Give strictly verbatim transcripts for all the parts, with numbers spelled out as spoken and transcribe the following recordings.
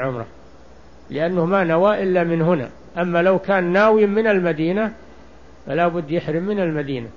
العمرة، لأنه ما نوى إلا من هنا. أما لو كان ناوي من المدينة فلا بد يحرم من المدينة.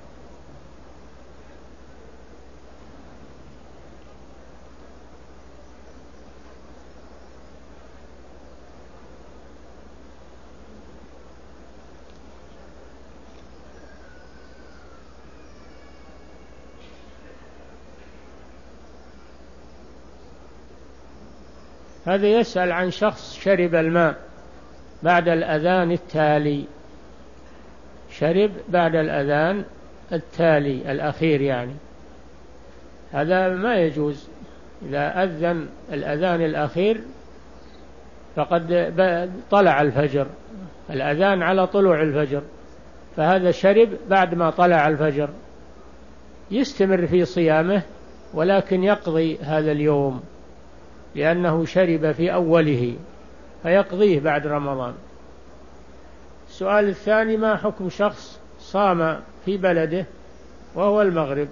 هذا يسأل عن شخص شرب الماء بعد الأذان التالي، شرب بعد الأذان التالي الأخير يعني، هذا ما يجوز. إذا أذن الأذان الأخير فقد طلع الفجر، الأذان على طلوع الفجر، فهذا شرب بعد ما طلع الفجر، يستمر في صيامه ولكن يقضي هذا اليوم لأنه شرب في أوله، فيقضيه بعد رمضان. السؤال الثاني: ما حكم شخص صام في بلده وهو المغرب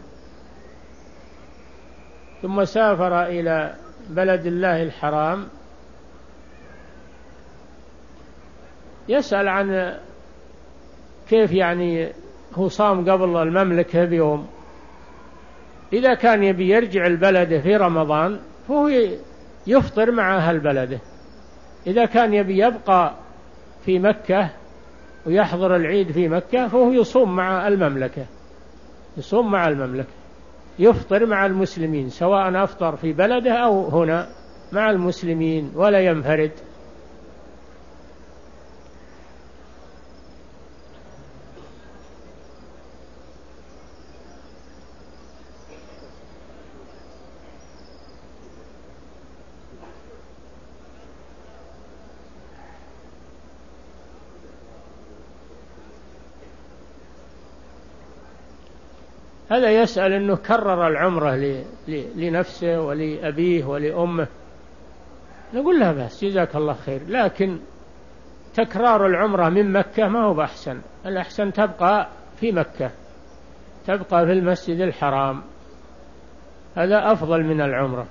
ثم سافر إلى بلد الله الحرام؟ يسأل عن كيف يعني هو صام قبل المملكة بيوم. إذا كان يبي يرجع البلد في رمضان فهو يفطر مع أهل بلده. إذا كان يبي يبقى في مكة ويحضر العيد في مكة فهو يصوم مع المملكة، يصوم مع المملكة، يفطر مع المسلمين، سواء أفطر في بلده أو هنا مع المسلمين ولا ينفرد. هذا يسأل أنه كرر العمرة لنفسه ولأبيه ولأمه، نقول له بس جزاك الله خير، لكن تكرار العمرة من مكة ما هو بأحسن، الأحسن تبقى في مكة، تبقى في المسجد الحرام، هذا أفضل من العمرة.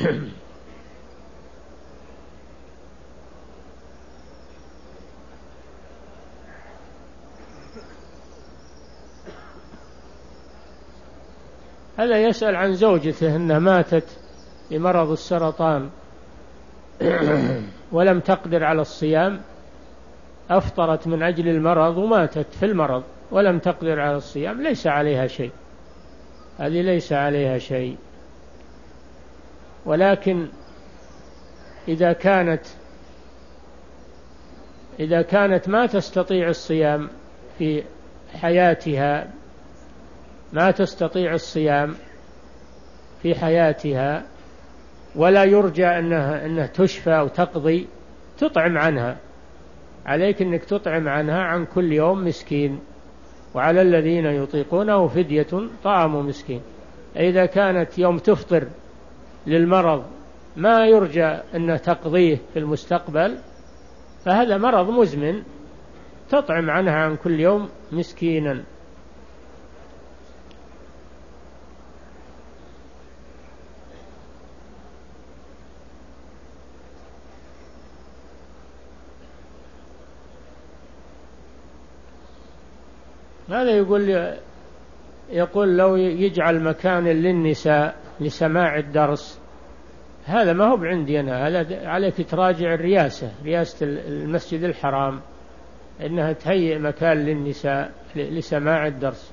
هذا يسأل عن زوجته أنها ماتت بمرض السرطان ولم تقدر على الصيام، أفطرت من أجل المرض وماتت في المرض ولم تقدر على الصيام، ليس عليها شيء، هذه ليس عليها شيء. ولكن إذا كانت إذا كانت ما تستطيع الصيام في حياتها، ما تستطيع الصيام في حياتها ولا يرجى أنها, أنها تشفى أو تقضي، تطعم عنها، عليك أنك تطعم عنها عن كل يوم مسكين، وعلى الذين يطيقونه فدية طعام مسكين. إذا كانت يوم تفطر للمرض ما يرجى أن تقضيه في المستقبل فهذا مرض مزمن، تطعم عنها عن كل يوم مسكينا. هذا يقول يقول لو يجعل مكان للنساء لسماع الدرس، هذا ما هو عندي أنا، هذا عليك تراجع الرئاسة، رئاسة المسجد الحرام، إنها تهيئ مكان للنساء لسماع الدرس.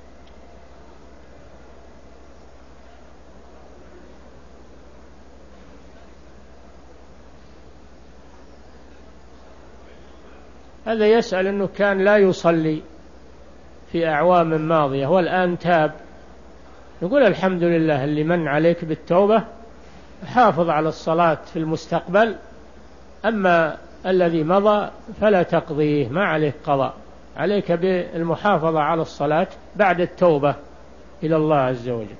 هذا يسأل أنه كان لا يصلي في أعوام ماضية والآن تاب، نقول الحمد لله اللي من عليك بالتوبة، حافظ على الصلاة في المستقبل، أما الذي مضى فلا تقضيه، ما عليك قضاء، عليك بالمحافظة على الصلاة بعد التوبة إلى الله عز وجل.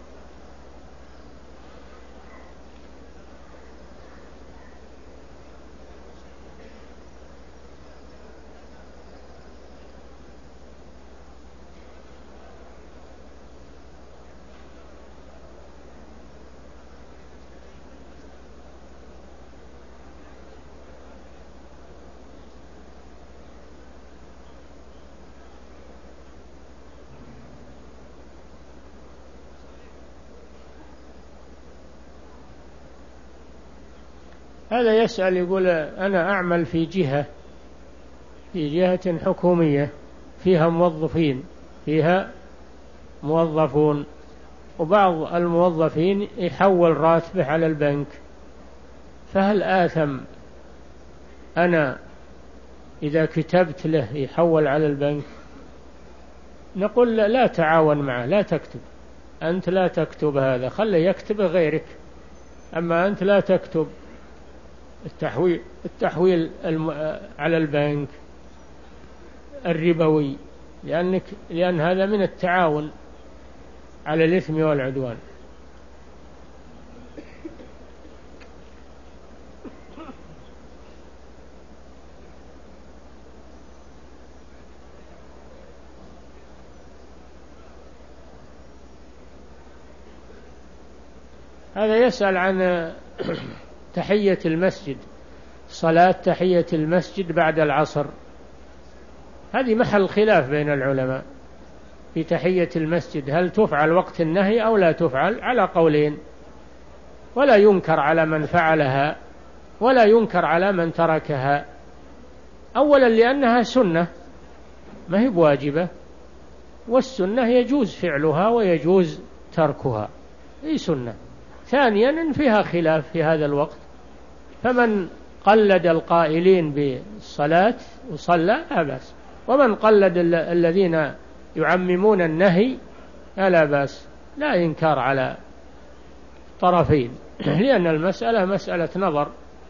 هذا يسأل يقول أنا أعمل في جهة في جهة حكومية فيها موظفين فيها موظفون، وبعض الموظفين يحول راتبه على البنك، فهل آثم أنا إذا كتبت له يحول على البنك؟ نقول لا تعاون معه، لا تكتب، أنت لا تكتب هذا، خله يكتب غيرك، أما أنت لا تكتب التحويل التحويل على البنك الربوي، لأنك لأن هذا من التعاون على الإثم والعدوان. هذا يسأل عن تحية المسجد، صلاة تحية المسجد بعد العصر، هذه محل خلاف بين العلماء في تحية المسجد، هل تفعل وقت النهي أو لا تفعل؟ على قولين، ولا ينكر على من فعلها ولا ينكر على من تركها. أولا لأنها سنة ما هي بواجبة، والسنة يجوز فعلها ويجوز تركها، هي سنة. ثانيا إن فيها خلاف في هذا الوقت، فمن قلد القائلين بالصلاة وصلى لا بأس، ومن قلد الذين يعممون النهي لا بأس، لا إنكار على طرفين لأن المسألة مسألة نظر.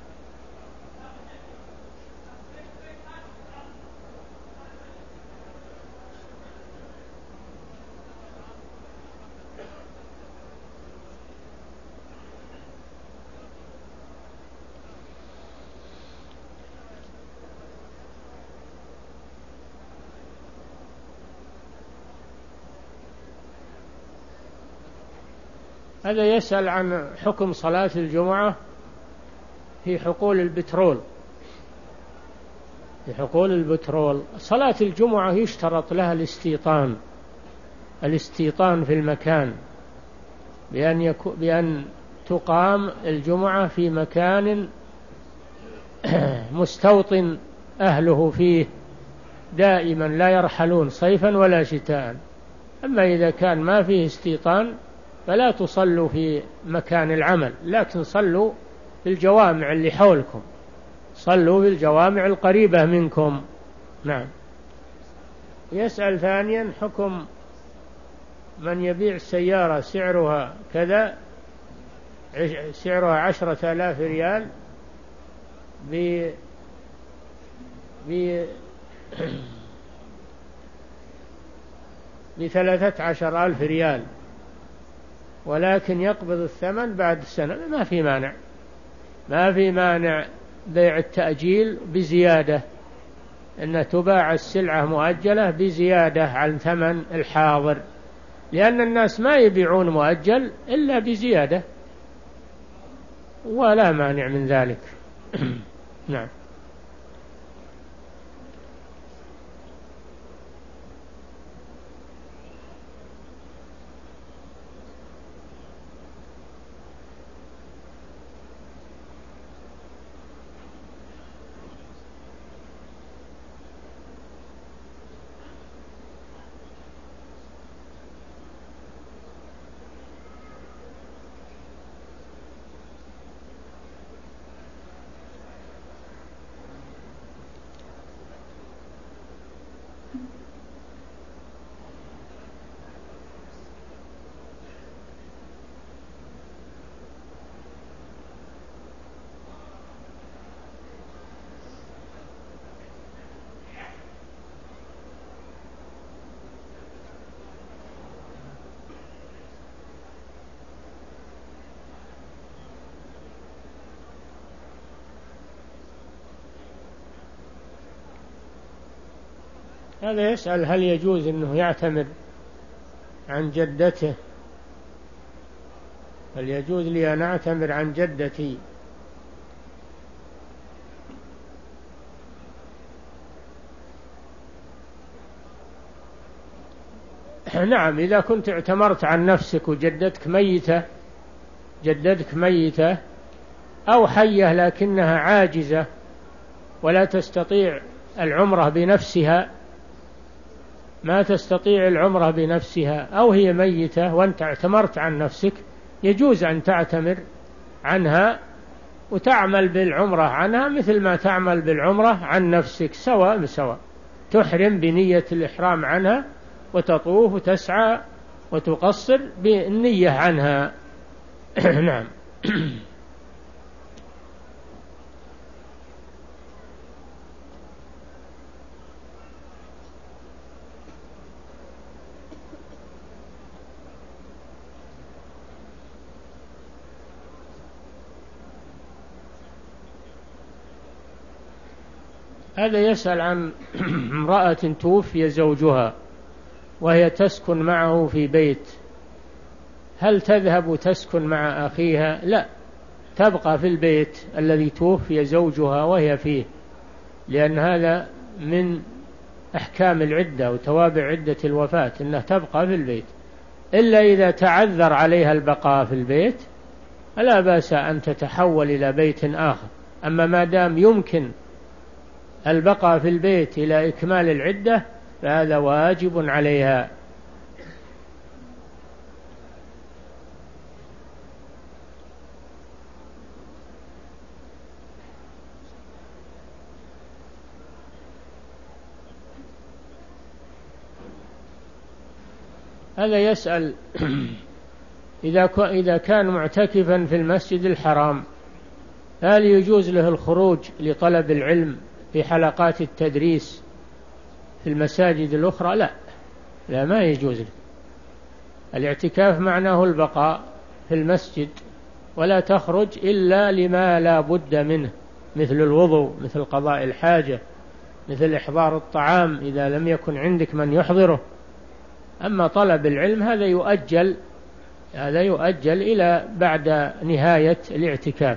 هذا يسأل عن حكم صلاة الجمعة في حقول البترول. في حقول البترول صلاة الجمعة يشترط لها الاستيطان الاستيطان في المكان، بأن, يكو بأن تقام الجمعة في مكان مستوطن أهله فيه دائما لا يرحلون صيفا ولا شتاء. أما إذا كان ما فيه استيطان فلا تصلوا في مكان العمل، لكن صلوا في الجوامع اللي حولكم، صلوا في الجوامع القريبة منكم. نعم. يسأل ثانيا حكم من يبيع سيارة سعرها كذا سعرها عشرة آلاف ريال ب ب بثلاثة عشر ألف ريال، ولكن يقبض الثمن بعد السنة. ما في مانع، ما في مانع بيع التأجيل بزيادة، أن تباع السلعة مؤجلة بزيادة عن ثمن الحاضر، لأن الناس ما يبيعون مؤجل إلا بزيادة، ولا مانع من ذلك. نعم. هذا يسأل هل يجوز أنه يعتمر عن جدته؟ هل يجوز لي أن أعتمر عن جدتي؟ نعم، إذا كنت اعتمرت عن نفسك وجدتك ميتة جدتك ميتة أو حية لكنها عاجزة ولا تستطيع العمرة بنفسها، ما تستطيع العمرة بنفسها، أو هي ميتة وأنت اعتمرت عن نفسك، يجوز أن تعتمر عنها وتعمل بالعمرة عنها مثل ما تعمل بالعمرة عن نفسك، سواء بسواء. تحرم بنية الإحرام عنها وتطوف وتسعى وتقصر بالنية عنها. نعم. هذا يسأل عن امرأة توفي زوجها وهي تسكن معه في بيت، هل تذهب تسكن مع أخيها؟ لا، تبقى في البيت الذي توفي زوجها وهي فيه، لأن هذا من أحكام العدة وتوابع عدة الوفاة أنها تبقى في البيت، إلا إذا تعذر عليها البقاء في البيت فلا بأس أن تتحول إلى بيت آخر. أما ما دام يمكن البقاء في البيت إلى إكمال العدة فهذا واجب عليها. هذا يسأل إذا كان معتكفا في المسجد الحرام هل يجوز له الخروج لطلب العلم في حلقات التدريس في المساجد الأخرى؟ لا، لا ما يجوز له. الاعتكاف معناه البقاء في المسجد، ولا تخرج إلا لما لا بد منه، مثل الوضوء، مثل قضاء الحاجة، مثل إحضار الطعام إذا لم يكن عندك من يحضره. أما طلب العلم هذا يؤجل، هذا يؤجل إلى بعد نهاية الاعتكاف.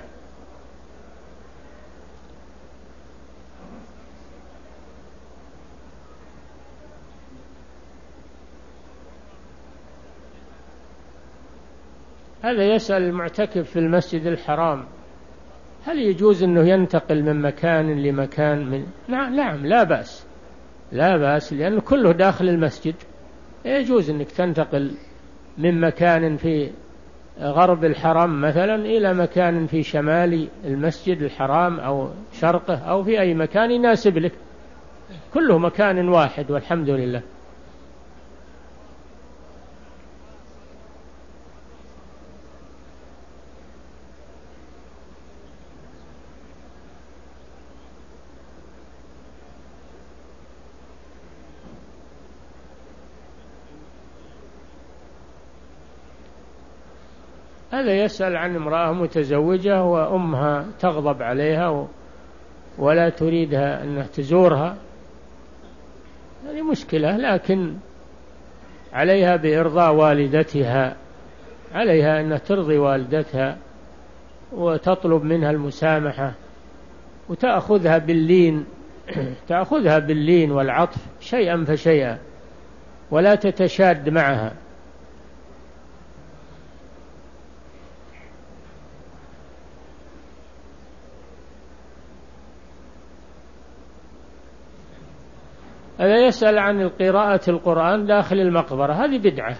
هذا يسأل المعتكف في المسجد الحرام هل يجوز أنه ينتقل من مكان لمكان من... نعم, نعم لا بأس، لا بأس، لأنه كله داخل المسجد. يجوز أنك تنتقل من مكان في غرب الحرم مثلا إلى مكان في شمال المسجد الحرام أو شرقه أو في أي مكان يناسب لك، كله مكان واحد والحمد لله. هذا يسأل عن امرأة متزوجة وأمها تغضب عليها ولا تريدها أن تزورها، هذه مشكلة، لكن عليها بإرضاء والدتها، عليها أن ترضي والدتها وتطلب منها المسامحة وتأخذها باللين تأخذها باللين والعطف شيئا فشيئا، ولا تتشاد معها. هذا يسأل عن قراءة القرآن داخل المقبرة، هذه بدعة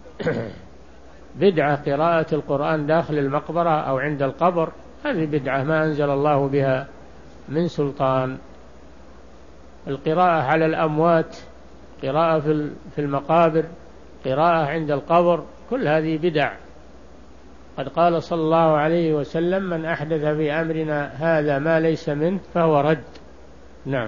بدعة قراءة القرآن داخل المقبرة أو عند القبر، هذه بدعة ما أنزل الله بها من سلطان. القراءة على الأموات، قراءة في المقابر، قراءة عند القبر، كل هذه بدع. قد قال صلى الله عليه وسلم من أحدث في أمرنا هذا ما ليس منه فهو رد. نعم.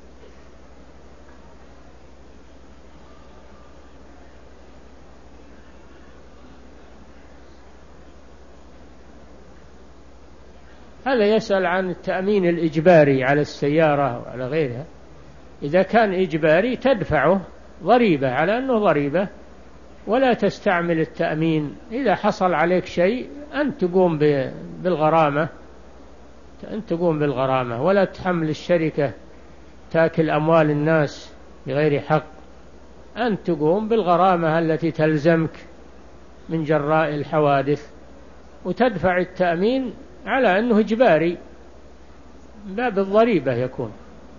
هذا يسأل عن التأمين الإجباري على السيارة وعلى غيرها. إذا كان إجباري تدفعه ضريبة على أنه ضريبة، ولا تستعمل التأمين. إذا حصل عليك شيء أنت تقوم بالغرامة، أنت تقوم بالغرامة، ولا تحمل الشركة تأكل أموال الناس بغير حق، أنت تقوم بالغرامة التي تلزمك من جراء الحوادث، وتدفع التأمين على أنه إجباري، باب الضريبة يكون.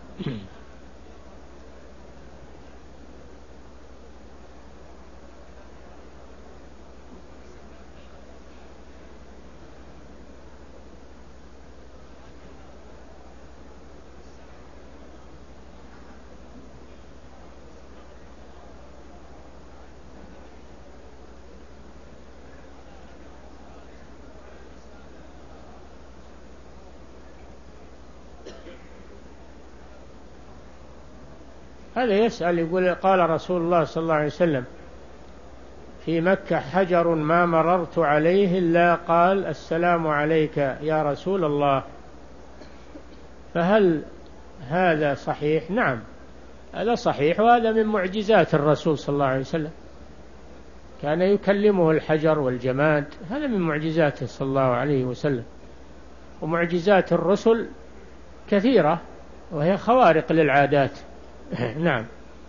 هذا يسأل يقول قال رسول الله صلى الله عليه وسلم في مكة حجر ما مررت عليه إلا قال السلام عليك يا رسول الله، فهل هذا صحيح؟ نعم هذا صحيح، وهذا من معجزات الرسول صلى الله عليه وسلم، كان يكلمه الحجر والجماد، هذا من معجزاته صلى الله عليه وسلم. ومعجزات الرسل كثيرة وهي خوارق للعادات. نعم.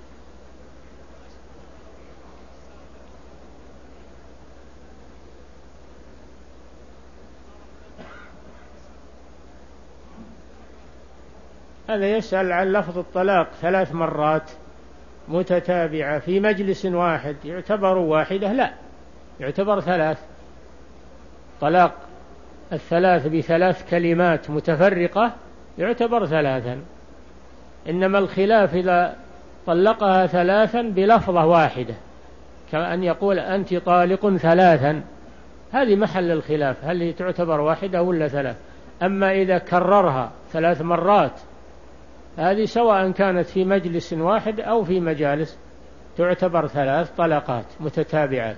هذا يسأل عن لفظ الطلاق ثلاث مرات متتابعة في مجلس واحد يعتبر واحدة؟ لا، يعتبر ثلاث. طلاق الثلاث بثلاث كلمات متفرقة يعتبر ثلاثا، إنما الخلاف إذا طلقها ثلاثا بلفظة واحدة، كأن يقول أنت طالق ثلاثا، هذه محل الخلاف، هل هي تعتبر واحدة ولا ثلاث؟ أما إذا كررها ثلاث مرات هذه سواء كانت في مجلس واحد أو في مجالس تعتبر ثلاث طلقات متتابعات.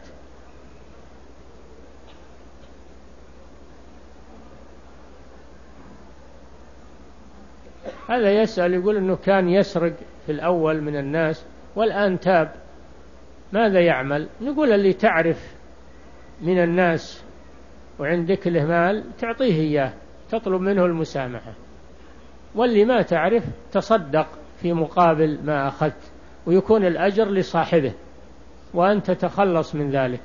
هذا يسأل يقول أنه كان يسرق في الأول من الناس والآن تاب، ماذا يعمل؟ نقول اللي تعرف من الناس وعندك له مال تعطيه إياه، تطلب منه المسامحة، واللي ما تعرف تصدق في مقابل ما أخذت، ويكون الأجر لصاحبه وأنت تتخلص من ذلك.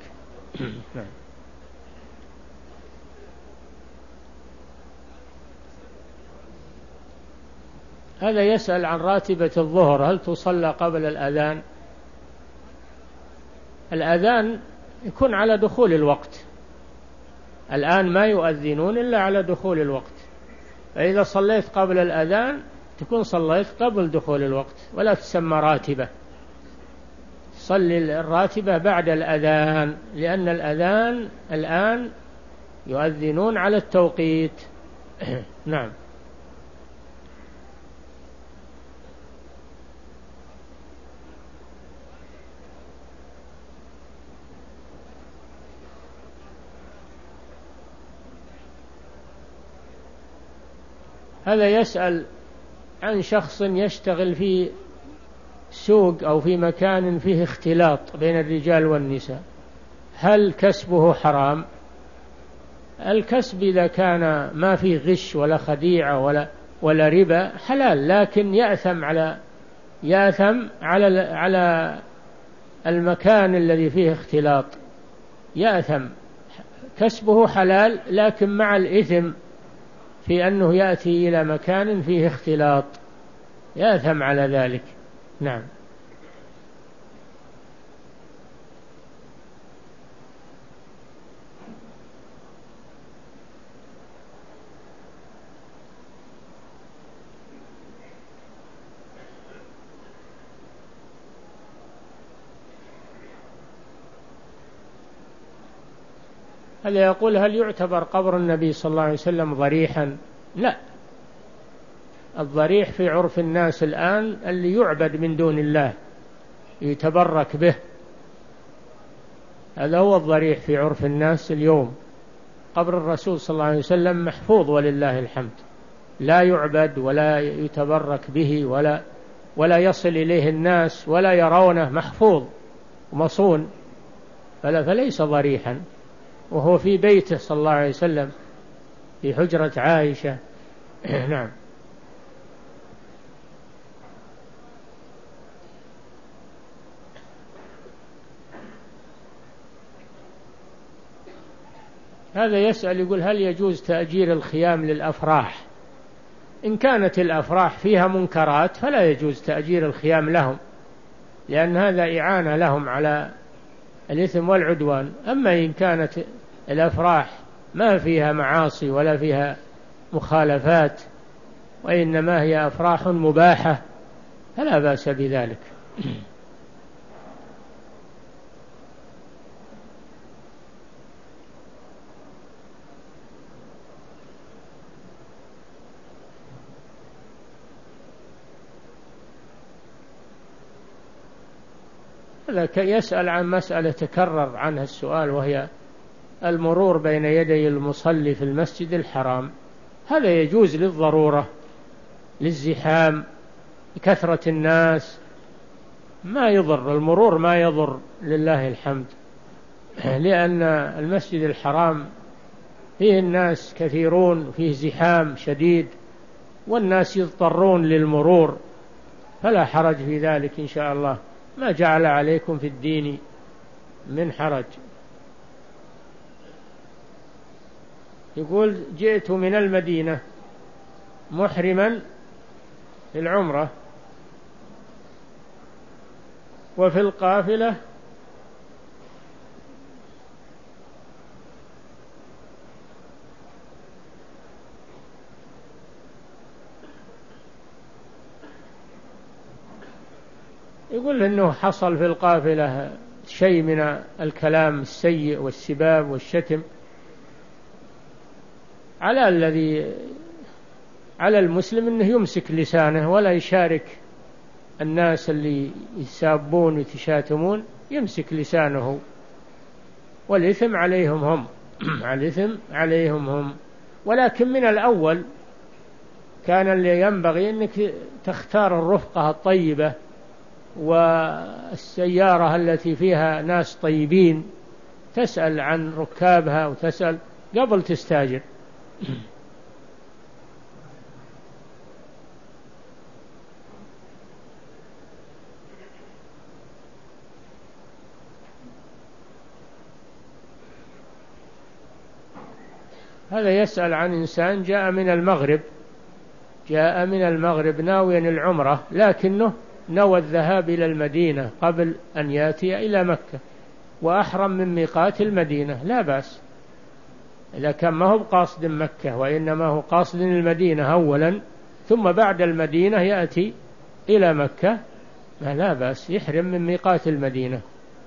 هذا يسأل عن راتبة الظهر هل تصلى قبل الأذان؟ الأذان يكون على دخول الوقت، الآن ما يؤذنون إلا على دخول الوقت، فإذا صليت قبل الأذان تكون صليت قبل دخول الوقت، ولا تسمى راتبة، صلي الراتبة بعد الأذان، لأن الأذان الآن يؤذنون على التوقيت. نعم. هذا يسأل عن شخص يشتغل في سوق أو في مكان فيه اختلاط بين الرجال والنساء، هل كسبه حرام؟ الكسب إذا كان ما فيه غش ولا خديعة ولا ولا ربا حلال، لكن يأثم على يأثم على على المكان الذي فيه اختلاط، يأثم. كسبه حلال لكن مع الإثم في أنه يأتي إلى مكان فيه اختلاط، يأثم على ذلك. نعم. هل يقول هل يعتبر قبر النبي صلى الله عليه وسلم ضريحا؟ لا، الضريح في عرف الناس الآن اللي يعبد من دون الله يتبرك به، هذا هو الضريح في عرف الناس اليوم. قبر الرسول صلى الله عليه وسلم محفوظ ولله الحمد، لا يعبد ولا يتبرك به ولا ولا يصل إليه الناس ولا يرونه، محفوظ ومصون، فلا فليس ضريحا، وهو في بيته صلى الله عليه وسلم في حجرة عائشة. نعم. هذا يسأل يقول هل يجوز تأجير الخيام للأفراح؟ إن كانت الأفراح فيها منكرات فلا يجوز تأجير الخيام لهم، لأن هذا إعانة لهم على الإثم والعدوان. أما إن كانت الأفراح ما فيها معاصي ولا فيها مخالفات وإنما هي أفراح مباحة فلا بأس بذلك. هذا يسأل عن مسألة تكرر عنها السؤال، وهي المرور بين يدي المصلي في المسجد الحرام. هذا يجوز للضرورة، للزحام، كثرة الناس، ما يضر المرور، ما يضر لله الحمد، لأن المسجد الحرام فيه الناس كثيرون، فيه زحام شديد، والناس يضطرون للمرور، فلا حرج في ذلك إن شاء الله، ما جعل عليكم في الدين من حرج. يقول جئت من المدينة محرما للعمرة، وفي القافلة يقول إنه حصل في القافلة شيء من الكلام السيء والسباب والشتم، على الذي على المسلم أنه يمسك لسانه ولا يشارك الناس اللي يسابون ويتشاتمون، يمسك لسانه، والإثم عليهم هم الإثم عليهم هم. ولكن من الأول كان اللي ينبغي أنك تختار الرفقة الطيبة والسيارة التي فيها ناس طيبين، تسأل عن ركابها وتسأل قبل تستاجر. هذا يسأل عن إنسان جاء من المغرب جاء من المغرب ناويا العمرة، لكنه نوى الذهاب إلى المدينة قبل أن يأتي إلى مكة، وأحرم من ميقات المدينة، لا بأس إذا كان ما هو بقاصد مكة وإنما هو قاصد المدينة أولا، ثم بعد المدينة يأتي إلى مكة، لا بأس يحرم من ميقات المدينة.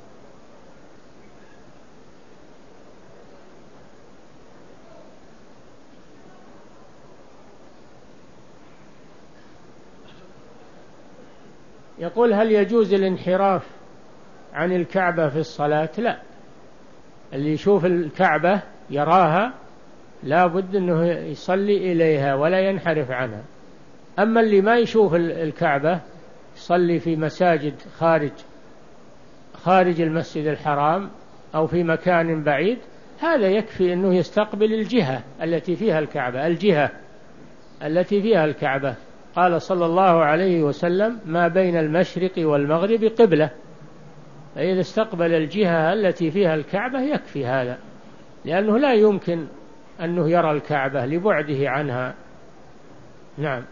يقول هل يجوز الانحراف عن الكعبة في الصلاة؟ لا، اللي يشوف الكعبة يراها لا بد أنه يصلي إليها ولا ينحرف عنها. أما اللي ما يشوف الكعبة يصلي في مساجد خارج خارج المسجد الحرام أو في مكان بعيد، هذا يكفي أنه يستقبل الجهة التي فيها الكعبة الجهة التي فيها الكعبة. قال صلى الله عليه وسلم ما بين المشرق والمغرب قبلة، فإذا استقبل الجهة التي فيها الكعبة يكفي هذا، لأنه لا يمكن أنه يرى الكعبة لبعده عنها. نعم.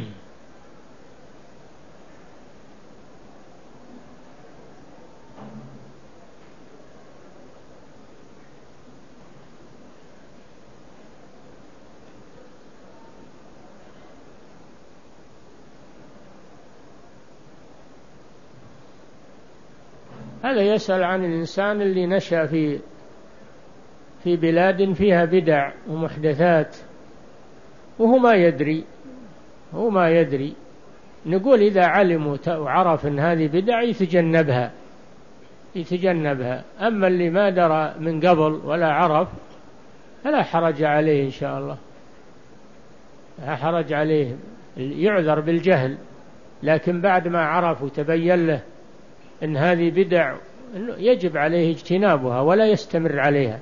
هذا يسأل عن الإنسان اللي نشأ في في بلاد فيها بدع ومحدثات وهو ما يدري هو ما يدري نقول إذا علم وعرف أن هذه بدع يتجنبها يتجنبها أما اللي ما درى من قبل ولا عرف فلا حرج عليه إن شاء الله، لا حرج عليه، يعذر بالجهل، لكن بعد ما عرف وتبين له أن هذه بدع يجب عليه اجتنابها ولا يستمر عليها.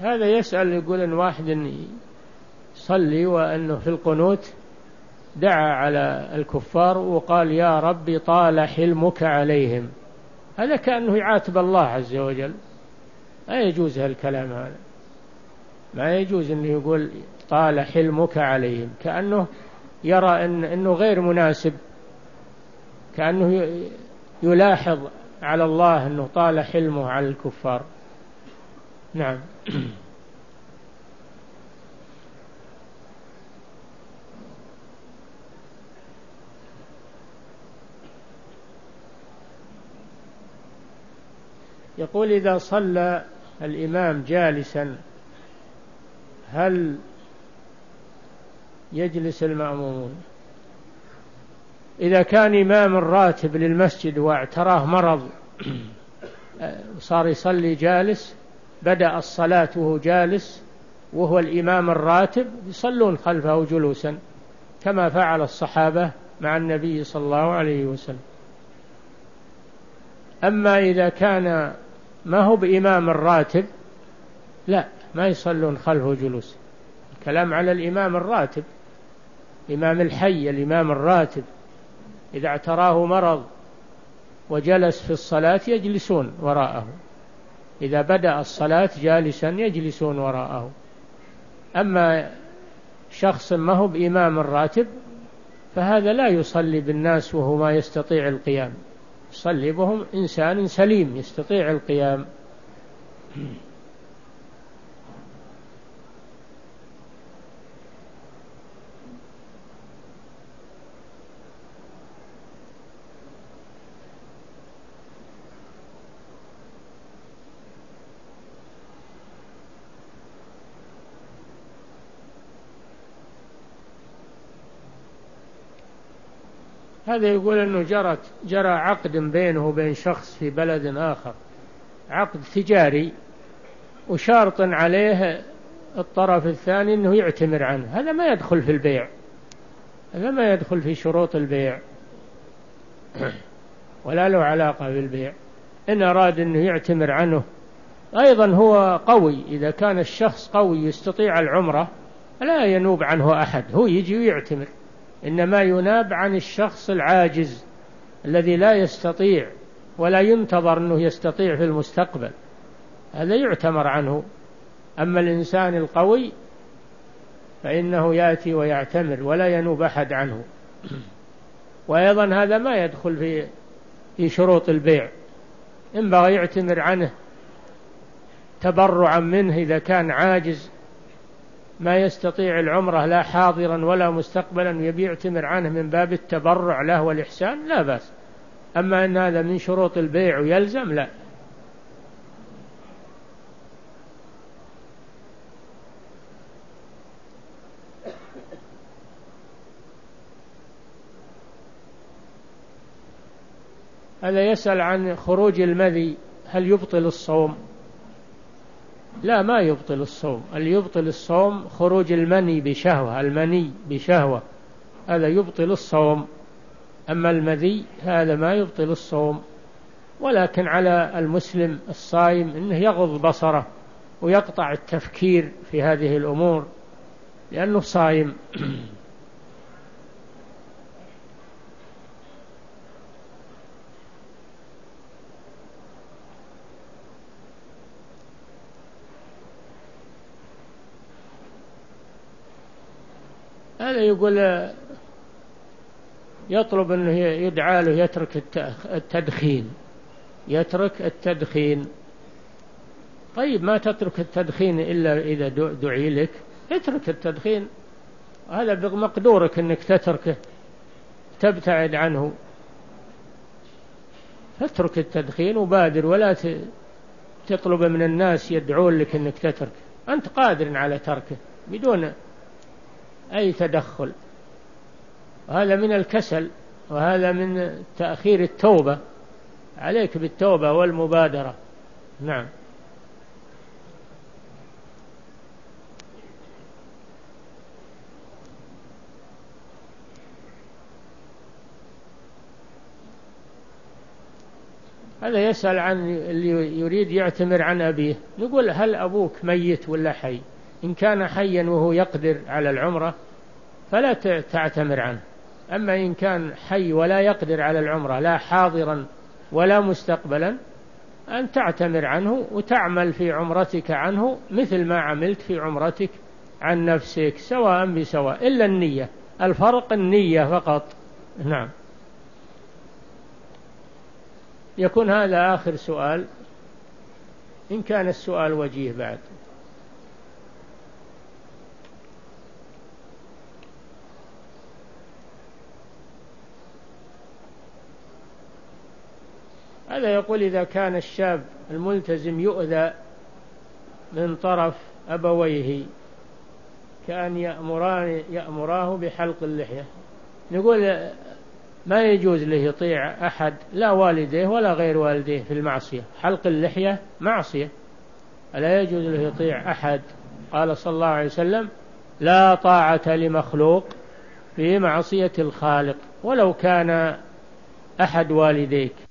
هذا يسأل يقول إن واحد يصلي وأنه في القنوت دعا على الكفار وقال يا ربي طال حلمك عليهم، هذا كأنه يعاتب الله عز وجل. لا يجوز هالكلام هذا، ما يجوز أنه يقول طال حلمك عليهم، كأنه يرى إن إنه غير مناسب، كأنه يلاحظ على الله أنه طال حلمه على الكفار. نعم. يقول إذا صلى الإمام جالسا هل يجلس المأمومون؟ إذا كان إمام راتب للمسجد واعتراه مرض صار يصلي جالس، بدأ الصلاة وهو جالس وهو الإمام الراتب، يصلون خلفه جلوسا كما فعل الصحابة مع النبي صلى الله عليه وسلم. أما إذا كان ما هو بإمام الراتب لا، ما يصلون خلفه جلوس. الكلام على الإمام الراتب، إمام الحي، الإمام الراتب إذا اعتراه مرض وجلس في الصلاة يجلسون وراءه، إذا بدأ الصلاة جالسا يجلسون وراءه. أما شخص ما هو بإمام الراتب فهذا لا يصلي بالناس وهو ما يستطيع القيام، يصلي بهم إنسان سليم يستطيع القيام. هذا يقول أنه جرت جرى عقد بينه وبين شخص في بلد آخر، عقد تجاري، وشارط عليه الطرف الثاني أنه يعتمر عنه، هذا ما يدخل في البيع، هذا ما يدخل في شروط البيع ولا له علاقة بالبيع. إن أراد أنه يعتمر عنه أيضا هو قوي، إذا كان الشخص قوي يستطيع العمرة لا ينوب عنه أحد، هو يجي ويعتمر، إنما يناب عن الشخص العاجز الذي لا يستطيع ولا ينتظر أنه يستطيع في المستقبل، هذا يعتمر عنه. أما الإنسان القوي فإنه يأتي ويعتمر ولا ينوب أحد عنه. وأيضا هذا ما يدخل في في شروط البيع، إن بغى يعتمر عنه تبرعا منه، إذا كان عاجز ما يستطيع العمرة لا حاضرا ولا مستقبلا يبي يعتمر عنه من باب التبرع له والإحسان لا بأس. أما أن هذا من شروط البيع ويلزم لا. هذا يسأل عن خروج المذي هل يبطل الصوم؟ لا، ما يبطل الصوم. اللي يبطل الصوم خروج المني بشهوة، المني بشهوة هذا يبطل الصوم، أما المذي هذا ما يبطل الصوم. ولكن على المسلم الصائم أنه يغض بصره ويقطع التفكير في هذه الأمور لأنه صائم. هذا يقول يطلب أنه يدعى له يترك التدخين، يترك التدخين. طيب ما تترك التدخين إلا إذا دعي لك، اترك التدخين، هذا بمقدورك أنك تتركه تبتعد عنه، فاترك التدخين وبادر، ولا تطلب من الناس يدعون لك أنك تترك، أنت قادر على تركه بدون أي تدخل. هذا من الكسل وهذا من تأخير التوبة، عليك بالتوبة والمبادرة. نعم. هذا يسأل عن اللي يريد يعتمر عن أبيه، نقول هل أبوك ميت ولا حي؟ إن كان حيا وهو يقدر على العمرة فلا تعتمر عنه، أما إن كان حي ولا يقدر على العمرة لا حاضرا ولا مستقبلا أن تعتمر عنه وتعمل في عمرتك عنه مثل ما عملت في عمرتك عن نفسك سواء بسواء، إلا النية، الفرق النية فقط. نعم. يكون هذا آخر سؤال إن كان السؤال وجيه بعد. هذا يقول إذا كان الشاب الملتزم يؤذى من طرف أبويه كأن يأمران يأمراه بحلق اللحية، نقول ما يجوز له يطيع أحد لا والديه ولا غير والديه في المعصية، حلق اللحية معصية، لا يجوز له يطيع أحد. قال صلى الله عليه وسلم لا طاعة لمخلوق في معصية الخالق ولو كان أحد والديك.